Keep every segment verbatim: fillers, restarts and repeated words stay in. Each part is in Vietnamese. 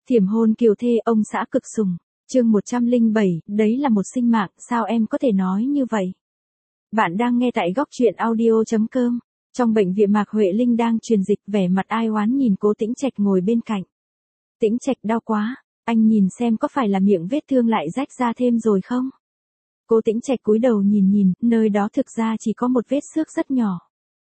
Thiểm hôn kiều thê ông xã cực sủng. Chương một trăm lẻ bảy, đấy là một sinh mạng, sao em có thể nói như vậy? Bạn đang nghe tại góc truyện audio chấm com. Trong bệnh viện Mạc Huệ Linh đang truyền dịch, vẻ mặt ai oán nhìn Cố Tĩnh Trạch ngồi bên cạnh. Tĩnh Trạch đau quá, anh nhìn xem có phải là miệng vết thương lại rách ra thêm rồi không? Cố Tĩnh Trạch cúi đầu nhìn nhìn, nơi đó thực ra chỉ có một vết xước rất nhỏ.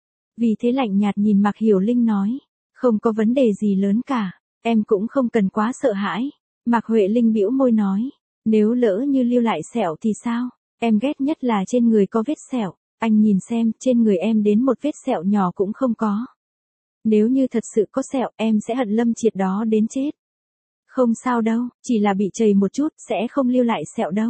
Vì thế lạnh nhạt nhìn Mạc Hiểu Linh nói, không có vấn đề gì lớn cả, em cũng không cần quá sợ hãi. Mạc Huệ Linh bĩu môi nói, nếu lỡ như lưu lại sẹo thì sao? Em ghét nhất là trên người có vết sẹo, anh nhìn xem, trên người em đến một vết sẹo nhỏ cũng không có. Nếu như thật sự có sẹo, em sẽ hận Lâm Triệt đó đến chết. Không sao đâu, chỉ là bị chầy một chút, sẽ không lưu lại sẹo đâu.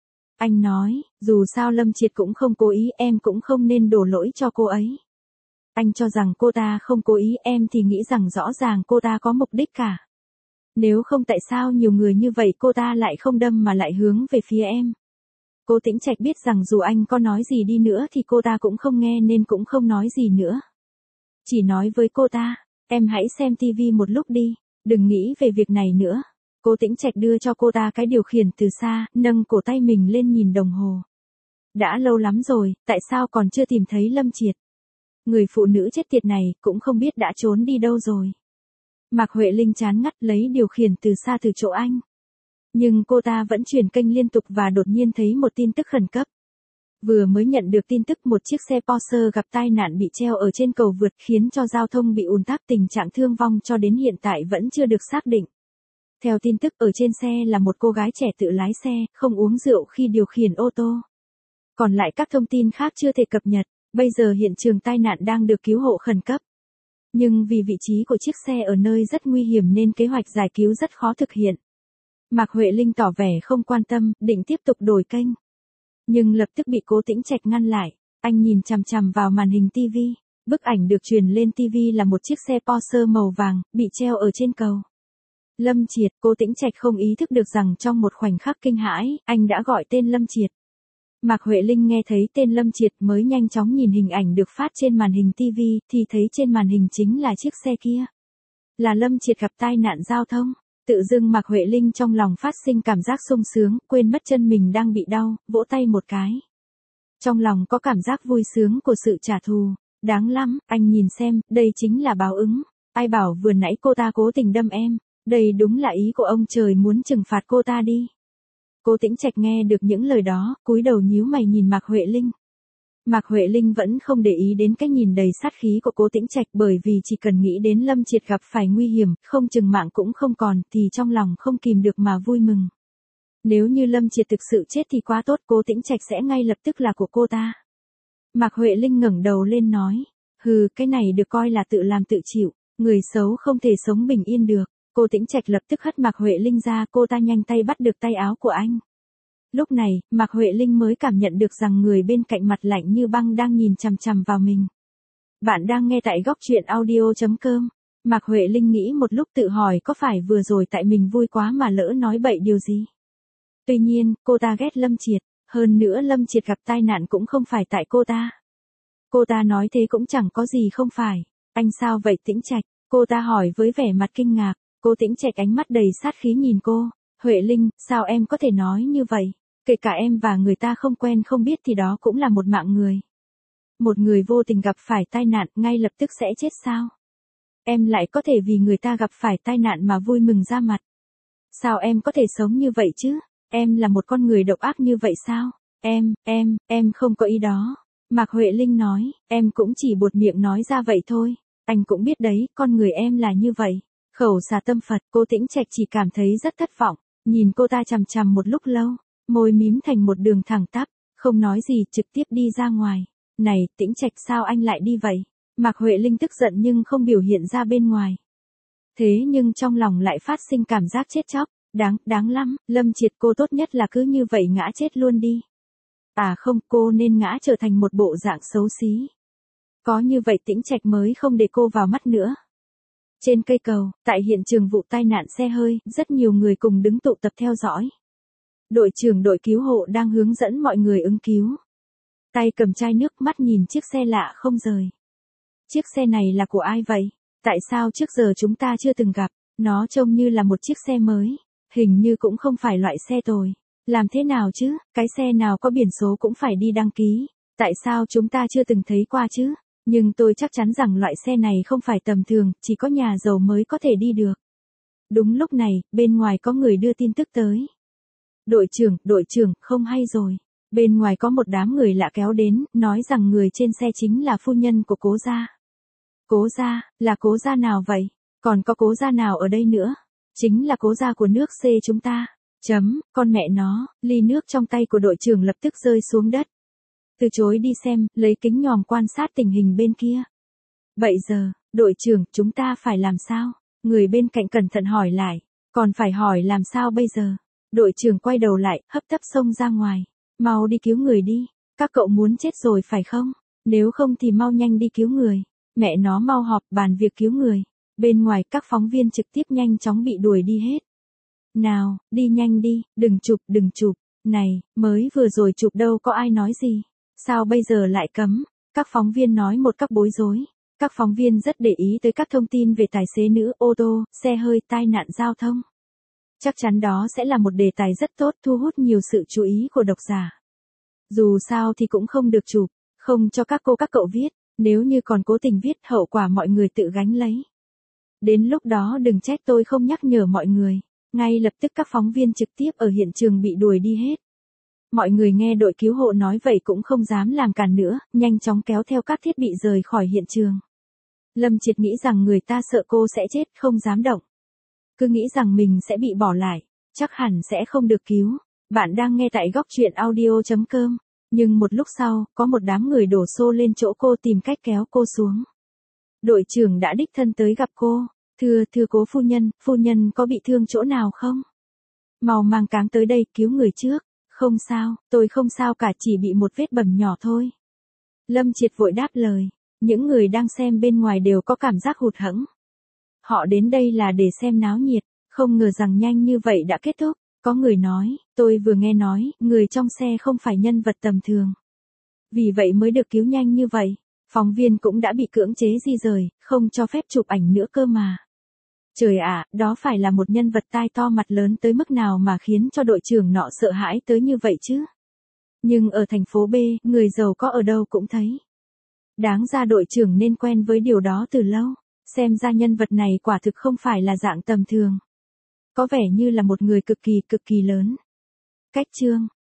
Anh nói, dù sao Lâm Triệt cũng không cố ý, em cũng không nên đổ lỗi cho cô ấy. Anh cho rằng cô ta không cố ý, em thì nghĩ rằng rõ ràng cô ta có mục đích cả. Nếu không tại sao nhiều người như vậy cô ta lại không đâm mà lại hướng về phía em. Cố Tĩnh Trạch biết rằng dù anh có nói gì đi nữa thì cô ta cũng không nghe nên cũng không nói gì nữa. Chỉ nói với cô ta, em hãy xem tivi một lúc đi, đừng nghĩ về việc này nữa. Cố Tĩnh Trạch đưa cho cô ta cái điều khiển từ xa, nâng cổ tay mình lên nhìn đồng hồ. Đã lâu lắm rồi, tại sao còn chưa tìm thấy Lâm Triệt? Người phụ nữ chết tiệt này cũng không biết đã trốn đi đâu rồi. Mạc Huệ Linh chán ngắt lấy điều khiển từ xa từ chỗ anh. Nhưng cô ta vẫn chuyển kênh liên tục và đột nhiên thấy một tin tức khẩn cấp. Vừa mới nhận được tin tức một chiếc xe Porsche gặp tai nạn bị treo ở trên cầu vượt khiến cho giao thông bị ùn tắc, tình trạng thương vong cho đến hiện tại vẫn chưa được xác định. Theo tin tức ở trên xe là một cô gái trẻ tự lái xe, không uống rượu khi điều khiển ô tô. Còn lại các thông tin khác chưa thể cập nhật, bây giờ hiện trường tai nạn đang được cứu hộ khẩn cấp. Nhưng vì vị trí của chiếc xe ở nơi rất nguy hiểm nên kế hoạch giải cứu rất khó thực hiện. Mạc Huệ Linh tỏ vẻ không quan tâm, định tiếp tục đổi kênh. Nhưng lập tức bị Cố Tĩnh Trạch ngăn lại, anh nhìn chằm chằm vào màn hình tivi, bức ảnh được truyền lên tivi là một chiếc xe Porsche màu vàng, bị treo ở trên cầu. Lâm Triệt, Cố Tĩnh Trạch không ý thức được rằng trong một khoảnh khắc kinh hãi, anh đã gọi tên Lâm Triệt. Mạc Huệ Linh nghe thấy tên Lâm Triệt mới nhanh chóng nhìn hình ảnh được phát trên màn hình tivi, thì thấy trên màn hình chính là chiếc xe kia. Là Lâm Triệt gặp tai nạn giao thông. Tự dưng Mạc Huệ Linh trong lòng phát sinh cảm giác sung sướng, quên mất chân mình đang bị đau, vỗ tay một cái. Trong lòng có cảm giác vui sướng của sự trả thù. Đáng lắm, anh nhìn xem, đây chính là báo ứng. Ai bảo vừa nãy cô ta cố tình đâm em, đây đúng là ý của ông trời muốn trừng phạt cô ta đi. Cố Tĩnh Trạch nghe được những lời đó, cúi đầu nhíu mày nhìn Mạc Huệ Linh. Mạc Huệ Linh vẫn không để ý đến cái nhìn đầy sát khí của Cố Tĩnh Trạch, bởi vì chỉ cần nghĩ đến Lâm Triệt gặp phải nguy hiểm, không chừng mạng cũng không còn, thì trong lòng không kìm được mà vui mừng. Nếu như Lâm Triệt thực sự chết thì quá tốt, Cố Tĩnh Trạch sẽ ngay lập tức là của cô ta. Mạc Huệ Linh ngẩng đầu lên nói, hừ, cái này được coi là tự làm tự chịu, người xấu không thể sống bình yên được. Cố Tĩnh Trạch lập tức hất Mạc Huệ Linh ra, cô ta nhanh tay bắt được tay áo của anh. Lúc này, Mạc Huệ Linh mới cảm nhận được rằng người bên cạnh mặt lạnh như băng đang nhìn chằm chằm vào mình. Bạn đang nghe tại góc truyện audio chấm com. Mạc Huệ Linh nghĩ một lúc tự hỏi có phải vừa rồi tại mình vui quá mà lỡ nói bậy điều gì. Tuy nhiên, cô ta ghét Lâm Triệt, hơn nữa Lâm Triệt gặp tai nạn cũng không phải tại cô ta. Cô ta nói thế cũng chẳng có gì không phải. Anh sao vậy Tĩnh Trạch? Cô ta hỏi với vẻ mặt kinh ngạc. Cố Tĩnh Trạch ánh mắt đầy sát khí nhìn cô. Huệ Linh, sao em có thể nói như vậy? Kể cả em và người ta không quen không biết thì đó cũng là một mạng người. Một người vô tình gặp phải tai nạn ngay lập tức sẽ chết sao? Em lại có thể vì người ta gặp phải tai nạn mà vui mừng ra mặt. Sao em có thể sống như vậy chứ? Em là một con người độc ác như vậy sao? Em, em, em không có ý đó. Mạc Huệ Linh nói, em cũng chỉ buột miệng nói ra vậy thôi. Anh cũng biết đấy, con người em là như vậy. Khẩu xà tâm Phật, Cố Tĩnh Trạch chỉ cảm thấy rất thất vọng, nhìn cô ta chằm chằm một lúc lâu, môi mím thành một đường thẳng tắp, không nói gì, trực tiếp đi ra ngoài. Này, Tĩnh Trạch, sao anh lại đi vậy? Mạc Huệ Linh tức giận nhưng không biểu hiện ra bên ngoài. Thế nhưng trong lòng lại phát sinh cảm giác chết chóc, đáng, đáng lắm, Lâm Triệt cô tốt nhất là cứ như vậy ngã chết luôn đi. À không, cô nên ngã trở thành một bộ dạng xấu xí. Có như vậy Tĩnh Trạch mới không để cô vào mắt nữa. Trên cây cầu, tại hiện trường vụ tai nạn xe hơi, rất nhiều người cùng đứng tụ tập theo dõi. Đội trưởng đội cứu hộ đang hướng dẫn mọi người ứng cứu. Tay cầm chai nước, mắt nhìn chiếc xe lạ không rời. Chiếc xe này là của ai vậy? Tại sao trước giờ chúng ta chưa từng gặp? Nó trông như là một chiếc xe mới, hình như cũng không phải loại xe tồi. Làm thế nào chứ, cái xe nào có biển số cũng phải đi đăng ký, tại sao chúng ta chưa từng thấy qua chứ? Nhưng tôi chắc chắn rằng loại xe này không phải tầm thường, chỉ có nhà giàu mới có thể đi được. Đúng lúc này, bên ngoài có người đưa tin tức tới. Đội trưởng, đội trưởng, không hay rồi. Bên ngoài có một đám người lạ kéo đến, nói rằng người trên xe chính là phu nhân của Cố gia. Cố gia, là Cố gia nào vậy? Còn có Cố gia nào ở đây nữa? Chính là Cố gia của nước C chúng ta. Chấm, con mẹ nó, ly nước trong tay của đội trưởng lập tức rơi xuống đất. Từ chối đi xem, lấy kính nhòm quan sát tình hình bên kia. Vậy giờ, đội trưởng, chúng ta phải làm sao? Người bên cạnh cẩn thận hỏi lại. Còn phải hỏi làm sao bây giờ? Đội trưởng quay đầu lại, hấp tấp xông ra ngoài. Mau đi cứu người đi. Các cậu muốn chết rồi phải không? Nếu không thì mau nhanh đi cứu người. Mẹ nó mau họp bàn việc cứu người. Bên ngoài các phóng viên trực tiếp nhanh chóng bị đuổi đi hết. Nào, đi nhanh đi, đừng chụp, đừng chụp. Này, mới vừa rồi chụp đâu có ai nói gì. Sao bây giờ lại cấm? Các phóng viên nói một cách bối rối. Các phóng viên rất để ý tới các thông tin về tài xế nữ ô tô, xe hơi, tai nạn giao thông. Chắc chắn đó sẽ là một đề tài rất tốt thu hút nhiều sự chú ý của độc giả. Dù sao thì cũng không được chụp, không cho các cô các cậu viết, nếu như còn cố tình viết hậu quả mọi người tự gánh lấy. Đến lúc đó đừng trách tôi không nhắc nhở mọi người. Ngay lập tức các phóng viên trực tiếp ở hiện trường bị đuổi đi hết. Mọi người nghe đội cứu hộ nói vậy cũng không dám làm cản nữa, nhanh chóng kéo theo các thiết bị rời khỏi hiện trường. Lâm Triệt nghĩ rằng người ta sợ cô sẽ chết, không dám động. Cứ nghĩ rằng mình sẽ bị bỏ lại, chắc hẳn sẽ không được cứu. Bạn đang nghe tại góc truyện audio chấm com. Nhưng một lúc sau, có một đám người đổ xô lên chỗ cô tìm cách kéo cô xuống. Đội trưởng đã đích thân tới gặp cô. Thưa, thưa Cố phu nhân, phu nhân có bị thương chỗ nào không? Mau mang cáng tới đây, cứu người trước. Không sao, tôi không sao cả, chỉ bị một vết bầm nhỏ thôi. Lâm Triệt vội đáp lời. Những người đang xem bên ngoài đều có cảm giác hụt hẫng. Họ đến đây là để xem náo nhiệt, không ngờ rằng nhanh như vậy đã kết thúc. Có người nói, tôi vừa nghe nói, người trong xe không phải nhân vật tầm thường. Vì vậy mới được cứu nhanh như vậy. Phóng viên cũng đã bị cưỡng chế di rời, không cho phép chụp ảnh nữa cơ mà. Trời ạ, đó phải là một nhân vật tai to mặt lớn tới mức nào mà khiến cho đội trưởng nọ sợ hãi tới như vậy chứ? Nhưng ở thành phố B, người giàu có ở đâu cũng thấy. Đáng ra đội trưởng nên quen với điều đó từ lâu, xem ra nhân vật này quả thực không phải là dạng tầm thường. Có vẻ như là một người cực kỳ cực kỳ lớn. Cách chương